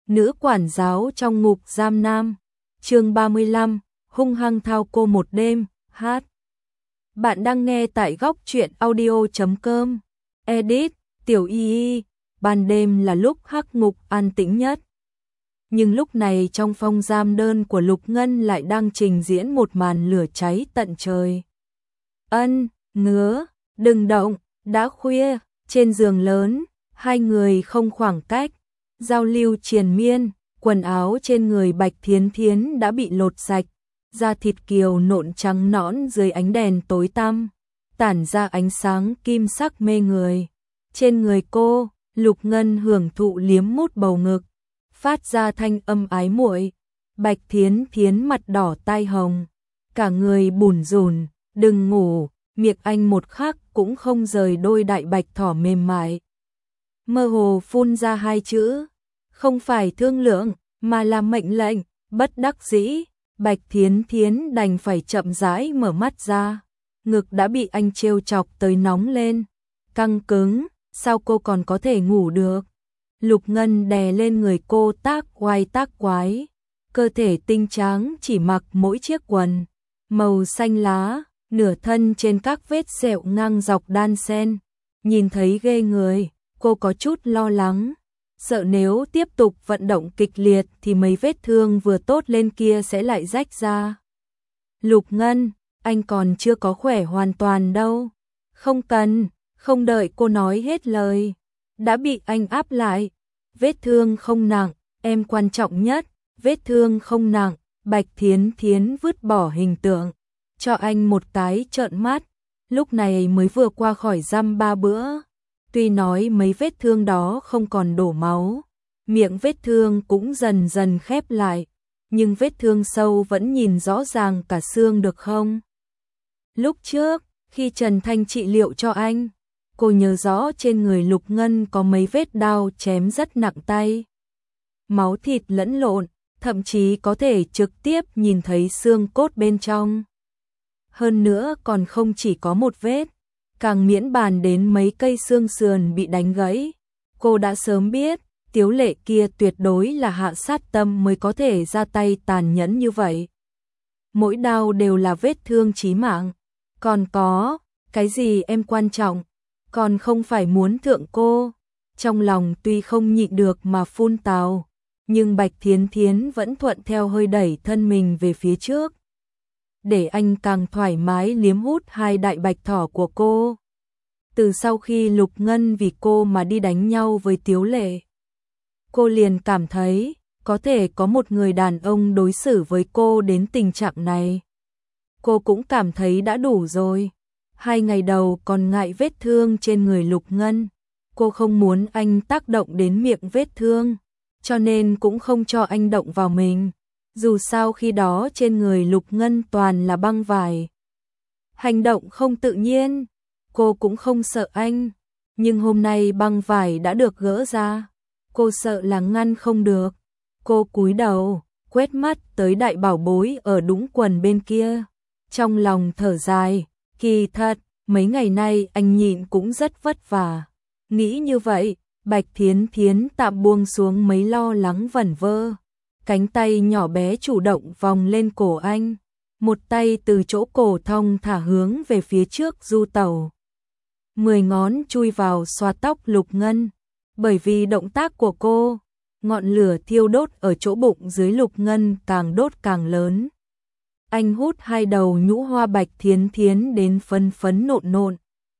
nữ quản giáo trong ngục giam nam. Chương 35, hung hăng thao cô một đêm, hát. Bạn đang nghe tại góc truyện audio.com. Edit, Tiểu Y. Ban đêm là lúc hắc ngục an tĩnh nhất. Nhưng lúc này trong phòng giam đơn của Lục Ngân lại đang trình diễn một màn lửa cháy tận trời. Ân, ngứa, đừng động, đã khuya, trên giường lớn, hai người không khoảng cách, giao lưu triền miên, quần áo trên người Bạch Thiến Thiến đã bị lột sạch, da thịt kiều nộn trắng nõn dưới ánh đèn tối tăm, tản ra ánh sáng kim sắc mê người. Trên người cô, Lục Ngân hưởng thụ liếm mút bầu ngực, phát ra thanh âm ái muội. Bạch Thiến Thiến mặt đỏ tai hồng, cả người bủn rủn, đừng ngủ, miệng anh một khắc cũng không rời đôi đại bạch thỏ mềm mại. Mơ hồ phun ra hai chữ, không phải thương lượng, mà là mệnh lệnh. Bất đắc dĩ, Bạch Thiến Thiến đành phải chậm rãi mở mắt ra, ngực đã bị anh trêu chọc tới nóng lên, căng cứng, sao cô còn có thể ngủ được? Lục Ngân đè lên người cô tác oai tác quái, cơ thể tinh tráng chỉ mặc mỗi chiếc quần màu xanh lá, nửa thân trên các vết sẹo ngang dọc đan xen, nhìn thấy ghê người, cô có chút lo lắng, sợ nếu tiếp tục vận động kịch liệt thì mấy vết thương vừa tốt lên kia sẽ lại rách ra. Lục Ngân, anh còn chưa có khỏe hoàn toàn đâu. Không cần, không đợi cô nói hết lời, đã bị anh áp lại. Vết thương không nặng, em quan trọng nhất, vết thương không nặng. Bạch Thiến Thiến vứt bỏ hình tượng, cho anh một cái trợn mắt, lúc này mới vừa qua khỏi dăm 3 bữa. Tuy nói mấy vết thương đó không còn đổ máu, miệng vết thương cũng dần dần khép lại, nhưng vết thương sâu vẫn nhìn rõ ràng cả xương được không? Lúc trước, khi Trần Thanh trị liệu cho anh, cô nhớ rõ trên người Lục Ngân có mấy vết đao chém rất nặng tay. Máu thịt lẫn lộn, thậm chí có thể trực tiếp nhìn thấy xương cốt bên trong. Hơn nữa còn không chỉ có một vết, càng miễn bàn đến mấy cây xương sườn bị đánh gãy. Cô đã sớm biết, Tiếu Lệ kia tuyệt đối là hạ sát tâm mới có thể ra tay tàn nhẫn như vậy. Mỗi đao đều là vết thương chí mạng. Còn có, cái gì em quan trọng, còn không phải muốn thượng cô. Trong lòng tuy không nhịn được mà phun tào, nhưng Bạch Thiến Thiến vẫn thuận theo hơi đẩy thân mình về phía trước, để anh càng thoải mái liếm hút hai đại bạch thỏ của cô. Từ sau khi Lục Ngân vì cô mà đi đánh nhau với Tiếu Lệ, cô liền cảm thấy có thể có một người đàn ông đối xử với cô đến tình trạng này. Cô cũng cảm thấy đã đủ rồi. 2 ngày đầu còn ngại vết thương trên người Lục Ngân, cô không muốn anh tác động đến miệng vết thương, cho nên cũng không cho anh động vào mình. Dù sao khi đó trên người Lục Ngân toàn là băng vải. Hành động không tự nhiên, cô cũng không sợ anh, nhưng hôm nay băng vải đã được gỡ ra, cô sợ là ngăn không được. Cô cúi đầu, quét mắt tới đại bảo bối ở đũng quần bên kia, trong lòng thở dài, kỳ thật, mấy ngày nay anh nhịn cũng rất vất vả. Nghĩ như vậy, Bạch Thiến Thiến tạm buông xuống mấy lo lắng vẩn vơ. Cánh tay nhỏ bé chủ động vòng lên cổ anh, một tay từ chỗ cổ thong thả hướng về phía trước du tẩu. 10 ngón chui vào xoa tóc Lục Ngân, bởi vì động tác của cô, ngọn lửa thiêu đốt ở chỗ bụng dưới Lục Ngân càng đốt càng lớn. Anh hút hai đầu nhũ hoa Bạch Thiến Thiến đến phấn phấn nộn nộn.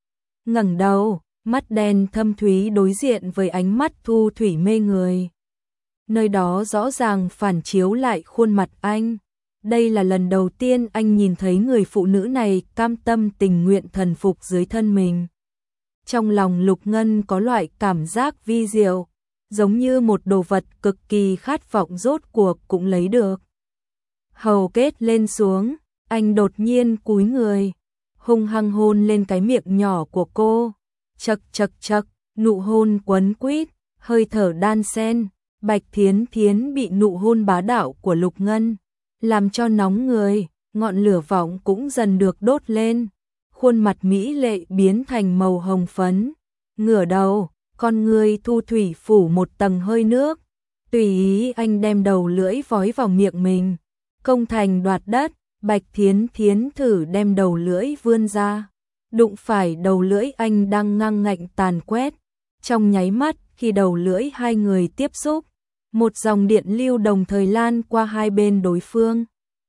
Ngẩng đầu, mắt đen thâm thúy đối diện với ánh mắt thu thủy mê người. Nơi đó rõ ràng phản chiếu lại khuôn mặt anh. Đây là lần đầu tiên anh nhìn thấy người phụ nữ này cam tâm tình nguyện thần phục dưới thân mình. Trong lòng Lục Ngân có loại cảm giác vi diệu, giống như một đồ vật cực kỳ khát vọng rốt cuộc cũng lấy được. Hầu kết lên xuống, anh đột nhiên cúi người, hung hăng hôn lên cái miệng nhỏ của cô. Chậc chậc chậc, nụ hôn quấn quýt, hơi thở đan xen. Bạch Thiến Thiến bị nụ hôn bá đạo của Lục Ngân làm cho nóng người, ngọn lửa vọng cũng dần được đốt lên. Khuôn mặt mỹ lệ biến thành màu hồng phấn, ngửa đầu, con người thu thủy phủ một tầng hơi nước. Tùy ý anh đem đầu lưỡi vói vào miệng mình. Công thành đoạt đất, Bạch Thiến Thiến thử đem đầu lưỡi vươn ra. Đụng phải đầu lưỡi anh đang ngang ngạnh tàn quét. Trong nháy mắt khi đầu lưỡi hai người tiếp xúc, một dòng điện lưu đồng thời lan qua hai bên đối phương.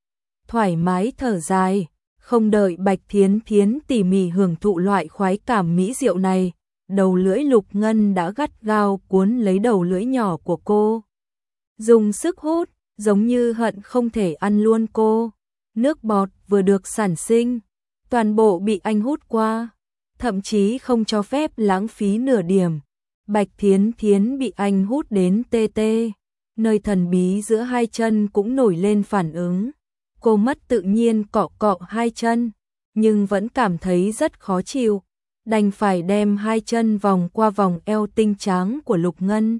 Thoải mái thở dài, không đợi Bạch Thiến Thiến tỉ mỉ hưởng thụ loại khoái cảm mỹ diệu này, đầu lưỡi Lục Ngân đã gắt gao cuốn lấy đầu lưỡi nhỏ của cô. Dùng sức hút, giống như hận không thể ăn luôn cô. Nước bọt vừa được sản sinh, toàn bộ bị anh hút qua, thậm chí không cho phép lãng phí nửa điểm. Bạch Thiến Thiến bị anh hút đến tê tê, nơi thần bí giữa hai chân cũng nổi lên phản ứng. Cô mất tự nhiên cọ cọ hai chân, nhưng vẫn cảm thấy rất khó chịu, đành phải đem hai chân vòng qua vòng eo tinh tráng của Lục Ngân.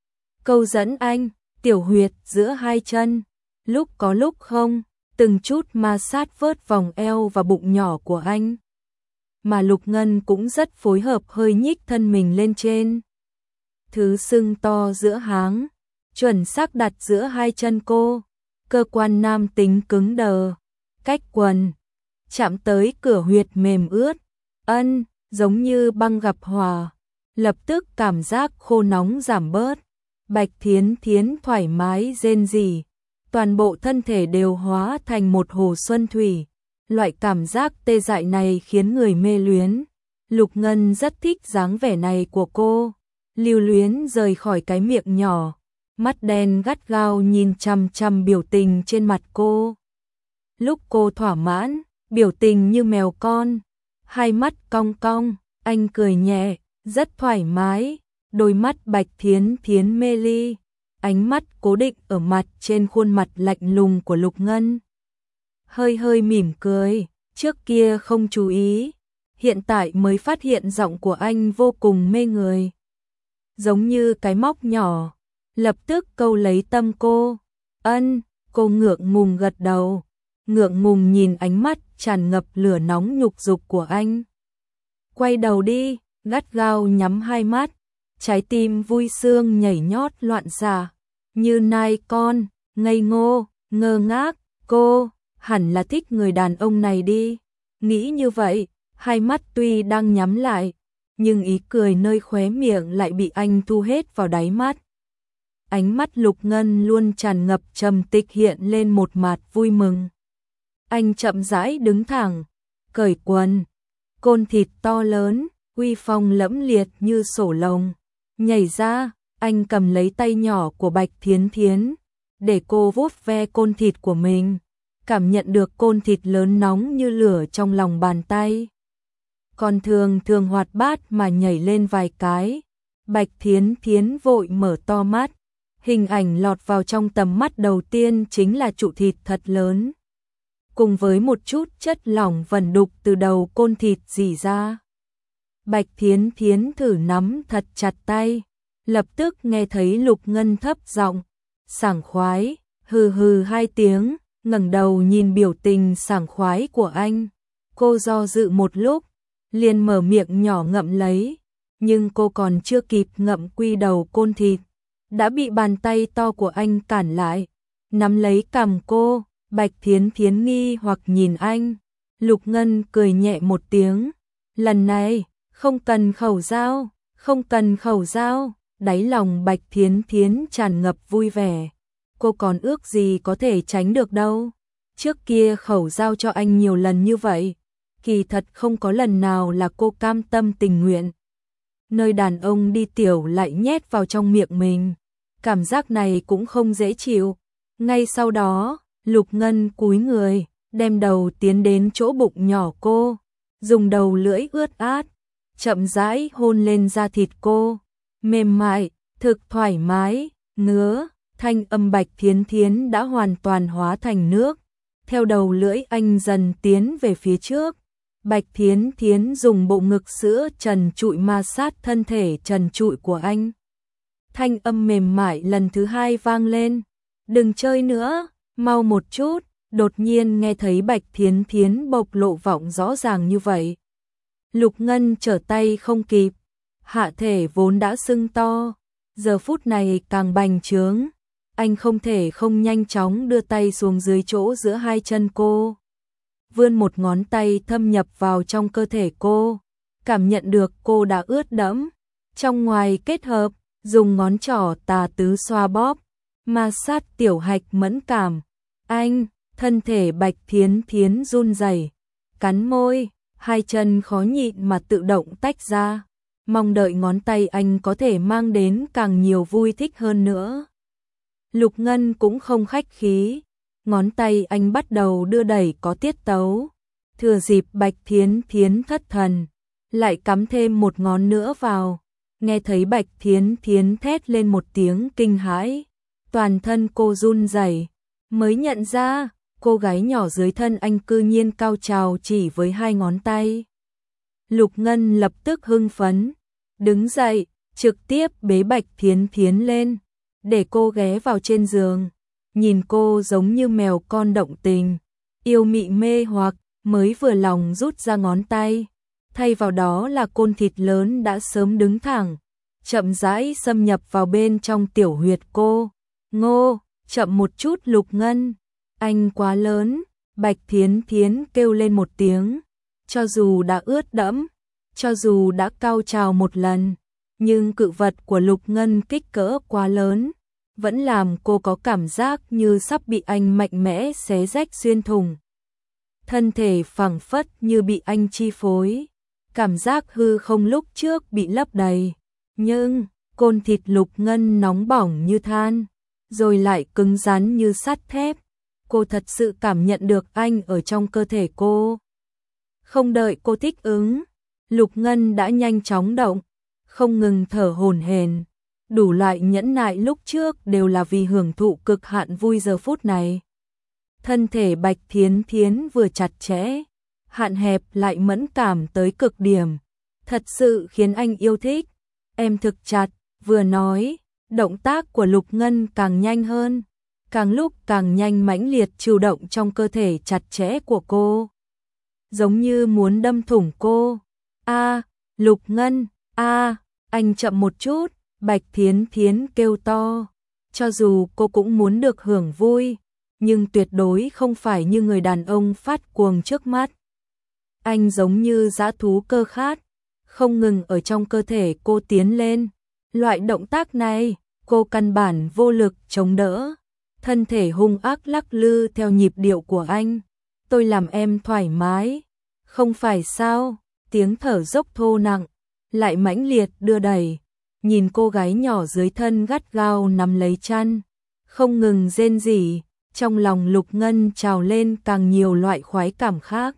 Câu dẫn anh, tiểu huyệt giữa hai chân, lúc có lúc không, từng chút ma sát vớt vòng eo và bụng nhỏ của anh. Mà Lục Ngân cũng rất phối hợp, hơi nhích thân mình lên trên. Thứ sưng to giữa háng, chuẩn xác đặt giữa hai chân cô, cơ quan nam tính cứng đờ, cách quần, chạm tới cửa huyệt mềm ướt, giống như băng gặp hỏa, lập tức cảm giác khô nóng giảm bớt. Bạch Thiến Thiến thoải mái rên rỉ, toàn bộ thân thể đều hóa thành một hồ xuân thủy. Loại cảm giác tê dại này khiến người mê luyến. Lục Ngân rất thích dáng vẻ này của cô, lưu luyến rời khỏi cái miệng nhỏ, mắt đen gắt gao nhìn chằm chằm biểu tình trên mặt cô. Lúc cô thỏa mãn, biểu tình như mèo con, hai mắt cong cong, anh cười nhẹ, rất thoải mái. Đôi mắt Bạch Thiến Thiến mê ly, ánh mắt cố định ở mặt trên khuôn mặt lạnh lùng của Lục Ngân. Hơi hơi mỉm cười, trước kia không chú ý, hiện tại mới phát hiện giọng của anh vô cùng mê người. Giống như cái móc nhỏ, lập tức câu lấy tâm cô. Cô ngượng ngùng gật đầu, ngượng ngùng nhìn ánh mắt tràn ngập lửa nóng nhục dục của anh. Quay đầu đi, gắt gao nhắm hai mắt, trái tim vui sướng nhảy nhót loạn xạ, như nai con, ngây ngô, ngơ ngác. Cô hẳn là thích người đàn ông này đi. Nghĩ như vậy, hai mắt tuy đang nhắm lại, nhưng ý cười nơi khóe miệng lại bị anh thu hết vào đáy mắt. Ánh mắt Lục Ngân luôn tràn ngập trầm tịch hiện lên một mặt vui mừng. Anh chậm rãi đứng thẳng, cởi quần, côn thịt to lớn, uy phong lẫm liệt như sổ lồng. Nhảy ra, anh cầm lấy tay nhỏ của Bạch Thiến Thiến, để cô vuốt ve côn thịt của mình, cảm nhận được côn thịt lớn nóng như lửa trong lòng bàn tay. Còn thường hoạt bát mà nhảy lên vài cái. Bạch Thiến Thiến vội mở to mắt, hình ảnh lọt vào trong tầm mắt đầu tiên chính là trụ thịt thật lớn, cùng với một chút chất lỏng vẩn đục từ đầu côn thịt rỉ ra. Bạch Thiến Thiến thử nắm thật chặt tay, lập tức nghe thấy Lục Ngân thấp giọng, sảng khoái, hừ hừ hai tiếng, ngẩng đầu nhìn biểu tình sảng khoái của anh. Cô do dự một lúc, liền mở miệng nhỏ ngậm lấy, nhưng cô còn chưa kịp ngậm quy đầu côn thịt, đã bị bàn tay to của anh cản lại, nắm lấy cằm cô. Bạch Thiến Thiến nghi hoặc nhìn anh. Lục Ngân cười nhẹ một tiếng, lần này không cần khẩu dao, không cần khẩu dao. Đáy lòng Bạch Thiến Thiến tràn ngập vui vẻ, cô còn ước gì có thể tránh được đâu. Trước kia khẩu dao cho anh nhiều lần như vậy, kỳ thật không có lần nào là cô cam tâm tình nguyện. Nơi đàn ông đi tiểu lại nhét vào trong miệng mình, cảm giác này cũng không dễ chịu. Ngay sau đó, Lục Ngân cúi người, đem đầu tiến đến chỗ bụng nhỏ cô, dùng đầu lưỡi ướt át, chậm rãi hôn lên da thịt cô, mềm mại, thực thoải mái, ngứa. Thanh âm Bạch Thiến Thiến đã hoàn toàn hóa thành nước, theo đầu lưỡi anh dần tiến về phía trước. Bạch Thiến Thiến dùng bộ ngực sữa trần trụi ma sát thân thể trần trụi của anh. Thanh âm mềm mại lần thứ hai vang lên, đừng chơi nữa, mau một chút. Đột nhiên nghe thấy Bạch Thiến Thiến bộc lộ vọng rõ ràng như vậy, Lục Ngân trở tay không kịp, hạ thể vốn đã sưng to, giờ phút này càng bành trướng. Anh không thể không nhanh chóng đưa tay xuống dưới chỗ giữa hai chân cô. Vươn một ngón tay thâm nhập vào trong cơ thể cô. Cảm nhận được cô đã ướt đẫm. Trong ngoài kết hợp, dùng ngón trỏ tà tứ xoa bóp. Ma sát tiểu hạch mẫn cảm. Anh, thân thể Bạch Thiến Thiến run rẩy, cắn môi, hai chân khó nhịn mà tự động tách ra. Mong đợi ngón tay anh có thể mang đến càng nhiều vui thích hơn nữa. Lục Ngân cũng không khách khí, ngón tay anh bắt đầu đưa đẩy có tiết tấu. Thừa dịp Bạch Thiến Thiến thất thần, lại cắm thêm một ngón nữa vào. Nghe thấy Bạch Thiến Thiến thét lên một tiếng kinh hãi, toàn thân cô run rẩy, mới nhận ra cô gái nhỏ dưới thân anh cư nhiên cao trào chỉ với hai ngón tay. Lục Ngân lập tức hưng phấn, đứng dậy, trực tiếp bế Bạch Thiến Thiến lên, để cô ghé vào trên giường, nhìn cô giống như mèo con động tình, yêu mị mê hoặc, mới vừa lòng rút ra ngón tay, thay vào đó là côn thịt lớn đã sớm đứng thẳng, chậm rãi xâm nhập vào bên trong tiểu huyệt cô. Ngô, chậm một chút Lục Ngân, anh quá lớn. Bạch Thiến Thiến kêu lên một tiếng, cho dù đã ướt đẫm, cho dù đã cao trào một lần, nhưng cự vật của Lục Ngân kích cỡ quá lớn, vẫn làm cô có cảm giác như sắp bị anh mạnh mẽ xé rách xuyên thủng. Thân thể phẳng phất như bị anh chi phối, cảm giác hư không lúc trước bị lấp đầy, nhưng côn thịt Lục Ngân nóng bỏng như than, rồi lại cứng rắn như sắt thép. Cô thật sự cảm nhận được anh ở trong cơ thể cô. Không đợi cô thích ứng, Lục Ngân đã nhanh chóng động, không ngừng thở hổn hển. Đủ loại nhẫn nại lúc trước đều là vì hưởng thụ cực hạn vui giờ phút này. Thân thể Bạch Thiến Thiến vừa chặt chẽ, hạn hẹp lại mẫn cảm tới cực điểm, thật sự khiến anh yêu thích. Em thực chặt, vừa nói, động tác của Lục Ngân càng nhanh hơn, càng lúc càng nhanh mãnh liệt chủ động trong cơ thể chặt chẽ của cô, giống như muốn đâm thủng cô. A, Lục Ngân, a, anh chậm một chút, Bạch Thiến Thiến kêu to. Cho dù cô cũng muốn được hưởng vui, nhưng tuyệt đối không phải như người đàn ông phát cuồng trước mắt. Anh giống như dã thú cơ khát, không ngừng ở trong cơ thể cô tiến lên. Loại động tác này, cô căn bản vô lực chống đỡ. Thân thể hung ác lắc lư theo nhịp điệu của anh. Tôi làm em thoải mái, không phải sao? Tiếng thở dốc thô nặng, lại mãnh liệt đưa đẩy. Nhìn cô gái nhỏ dưới thân gắt gao nắm lấy chăn, không ngừng rên rỉ, trong lòng Lục Ngân trào lên càng nhiều loại khoái cảm khác.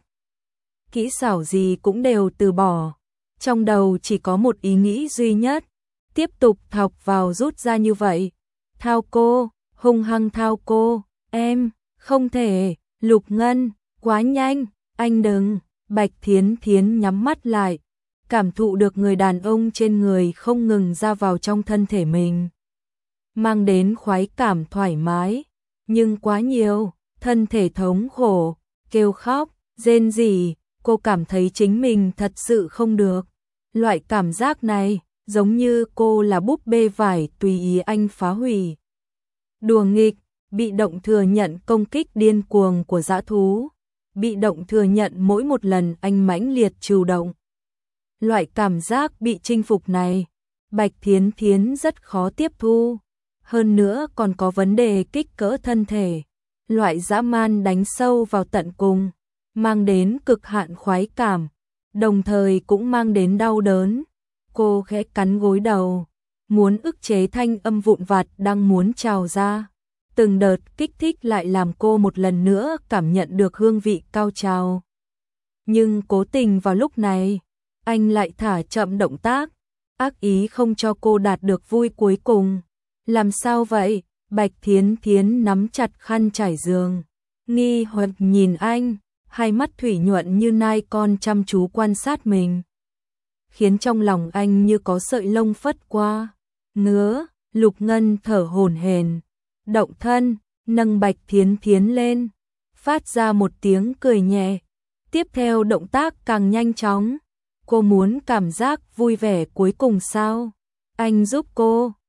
Kỹ xảo gì cũng đều từ bỏ, trong đầu chỉ có một ý nghĩ duy nhất, tiếp tục thọc vào rút ra như vậy. Thao cô, hung hăng thao cô, em, không thể, Lục Ngân, quá nhanh, anh đừng. Bạch Thiến Thiến nhắm mắt lại, cảm thụ được người đàn ông trên người không ngừng ra vào trong thân thể mình, mang đến khoái cảm thoải mái, nhưng quá nhiều, thân thể thống khổ, kêu khóc, rên rỉ, cô cảm thấy chính mình thật sự không được. Loại cảm giác này, giống như cô là búp bê vải tùy ý anh phá hủy. Đùa nghịch, bị động thừa nhận công kích điên cuồng của dã thú, bị động thừa nhận mỗi một lần anh mãnh liệt chủ động. Loại cảm giác bị chinh phục này, Bạch Thiến Thiến rất khó tiếp thu. Hơn nữa còn có vấn đề kích cỡ thân thể. Loại dã man đánh sâu vào tận cùng, mang đến cực hạn khoái cảm, đồng thời cũng mang đến đau đớn. Cô khẽ cắn gối đầu, muốn ức chế thanh âm vụn vặt đang muốn trào ra. Từng đợt kích thích lại làm cô một lần nữa cảm nhận được hương vị cao trào. Nhưng cố tình vào lúc này, anh lại thả chậm động tác, ác ý không cho cô đạt được vui cuối cùng. Làm sao vậy? Bạch Thiến Thiến nắm chặt khăn trải giường, nghi hoặc nhìn anh, hai mắt thủy nhuận như nai con chăm chú quan sát mình, khiến trong lòng anh như có sợi lông phất qua. Ngứa, Lục Ngân thở hổn hển, động thân, nâng Bạch Thiến Thiến lên, phát ra một tiếng cười nhẹ. Tiếp theo động tác càng nhanh chóng. Cô muốn cảm giác vui vẻ cuối cùng sao? Anh giúp cô,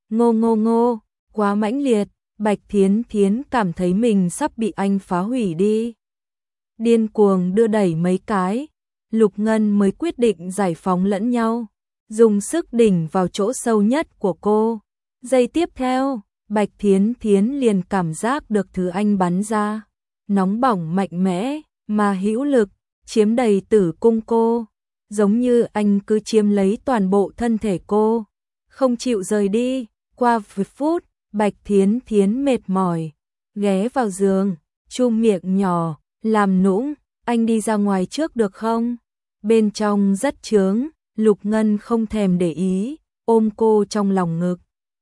Ngô ngô ngô, quá mãnh liệt, Bạch Thiến Thiến cảm thấy mình sắp bị anh phá hủy đi. Điên cuồng đưa đẩy mấy cái, Lục Ngân mới quyết định giải phóng lẫn nhau, dùng sức đỉnh vào chỗ sâu nhất của cô. Giây tiếp theo, Bạch Thiến Thiến liền cảm giác được thứ anh bắn ra, nóng bỏng mạnh mẽ, mà hữu lực, chiếm đầy tử cung cô, giống như anh cứ chiếm lấy toàn bộ thân thể cô, không chịu rời đi. Qua vài phút, Bạch Thiến Thiến mệt mỏi, ghé vào giường, chum miệng nhỏ, làm nũng, anh đi ra ngoài trước được không? Bên trong rất chướng, Lục Ngân không thèm để ý, ôm cô trong lòng ngực.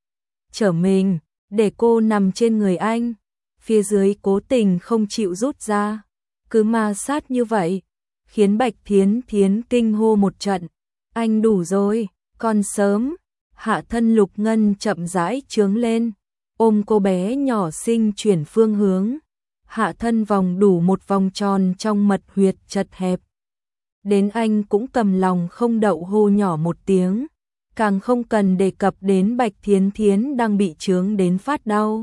Trở mình, để cô nằm trên người anh, phía dưới cố tình không chịu rút ra, cứ ma sát như vậy, khiến Bạch Thiến Thiến kinh hô một trận. Anh đủ rồi, còn sớm. Hạ thân Lục Ngân chậm rãi trướng lên, ôm cô bé nhỏ xinh chuyển phương hướng. Hạ thân vòng đủ một vòng tròn trong mật huyệt chật hẹp. Đến anh cũng cầm lòng không đậu hô nhỏ một tiếng, càng không cần đề cập đến Bạch Thiến Thiến đang bị chướng đến phát đau.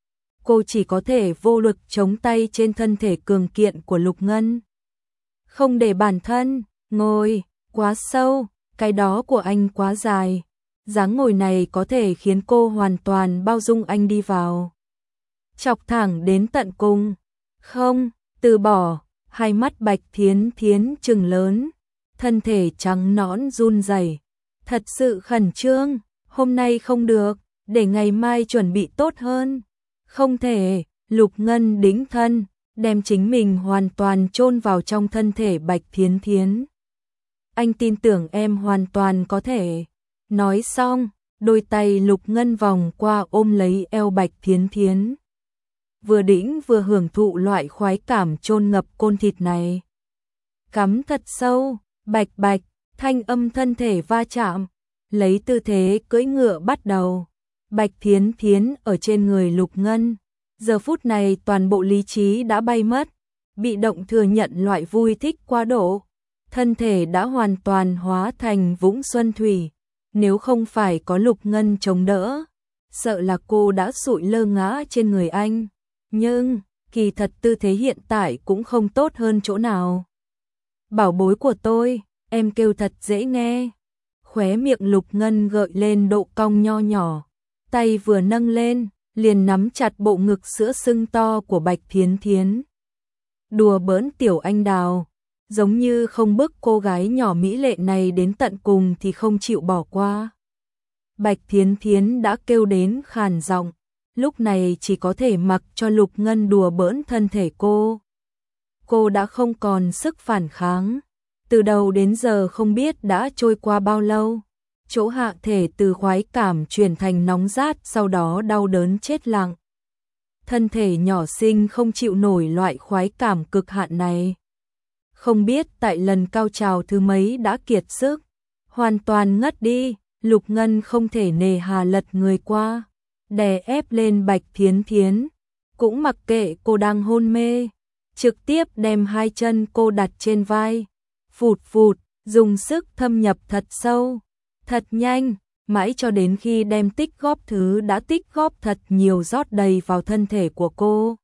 Cô chỉ có thể vô lực chống tay trên thân thể cường kiện của Lục Ngân. Không để bản thân ngồi quá sâu, cái đó của anh quá dài. Dáng ngồi này có thể khiến cô hoàn toàn bao dung anh đi vào. Chọc thẳng đến tận cùng. Không, từ bỏ. Hai mắt Bạch Thiến Thiến trừng lớn, thân thể trắng nõn run rẩy. Thật sự khẩn trương, hôm nay không được, để ngày mai chuẩn bị tốt hơn. Không thể, Lục Ngân đĩnh thân, đem chính mình hoàn toàn chôn vào trong thân thể Bạch Thiến Thiến. Anh tin tưởng em hoàn toàn có thể. Nói xong, đôi tay Lục Ngân vòng qua ôm lấy eo Bạch Thiến Thiến. Vừa đĩnh vừa hưởng thụ loại khoái cảm chôn ngập côn thịt này. Cắm thật sâu, bạch bạch, thanh âm thân thể va chạm, lấy tư thế cưỡi ngựa bắt đầu. Bạch Thiến Thiến ở trên người Lục Ngân, giờ phút này toàn bộ lý trí đã bay mất, bị động thừa nhận loại vui thích quá độ. Thân thể đã hoàn toàn hóa thành vũng xuân thủy. Nếu không phải có Lục Ngân chống đỡ, sợ là cô đã sụi lơ ngã trên người anh. Nhưng, kỳ thật tư thế hiện tại cũng không tốt hơn chỗ nào. Bảo bối của tôi, em kêu thật dễ nghe. Khóe miệng Lục Ngân gợi lên độ cong nho nhỏ. Tay vừa nâng lên, liền nắm chặt bộ ngực sữa sưng to của Bạch Thiến Thiến. Đùa bỡn tiểu anh đào. Giống như không bức cô gái nhỏ mỹ lệ này đến tận cùng thì không chịu bỏ qua. Bạch Thiến Thiến đã kêu đến khàn giọng, lúc này chỉ có thể mặc cho Lục Ngân đùa bỡn thân thể cô. Cô đã không còn sức phản kháng, từ đầu đến giờ không biết đã trôi qua bao lâu. Chỗ hạ thể từ khoái cảm chuyển thành nóng rát, sau đó đau đớn chết lặng. Thân thể nhỏ xinh không chịu nổi loại khoái cảm cực hạn này. Không biết tại lần cao trào thứ mấy đã kiệt sức, hoàn toàn ngất đi, Lục Ngân không thể nề hà lật người qua, đè ép lên Bạch Thiến Thiến, cũng mặc kệ cô đang hôn mê, trực tiếp đem hai chân cô đặt trên vai, phụt phụt, dùng sức thâm nhập thật sâu, thật nhanh, mãi cho đến khi đem tích góp thứ đã tích góp thật nhiều rót đầy vào thân thể của cô,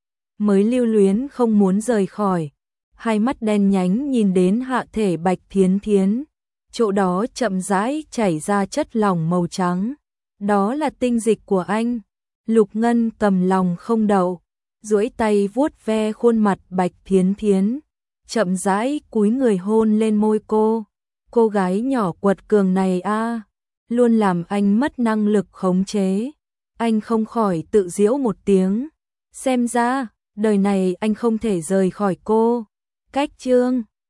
mới lưu luyến không muốn rời khỏi. Hai mắt đen nhánh nhìn đến hạ thể Bạch Thiến Thiến, chỗ đó chậm rãi chảy ra chất lỏng màu trắng. Đó là tinh dịch của anh. Lục Ngân cầm lòng không đậu, duỗi tay vuốt ve khuôn mặt Bạch Thiến Thiến, chậm rãi cúi người hôn lên môi cô. Cô gái nhỏ quật cường này a, luôn làm anh mất năng lực khống chế. Anh không khỏi tự giễu một tiếng. Xem ra, đời này anh không thể rời khỏi cô. Cách chương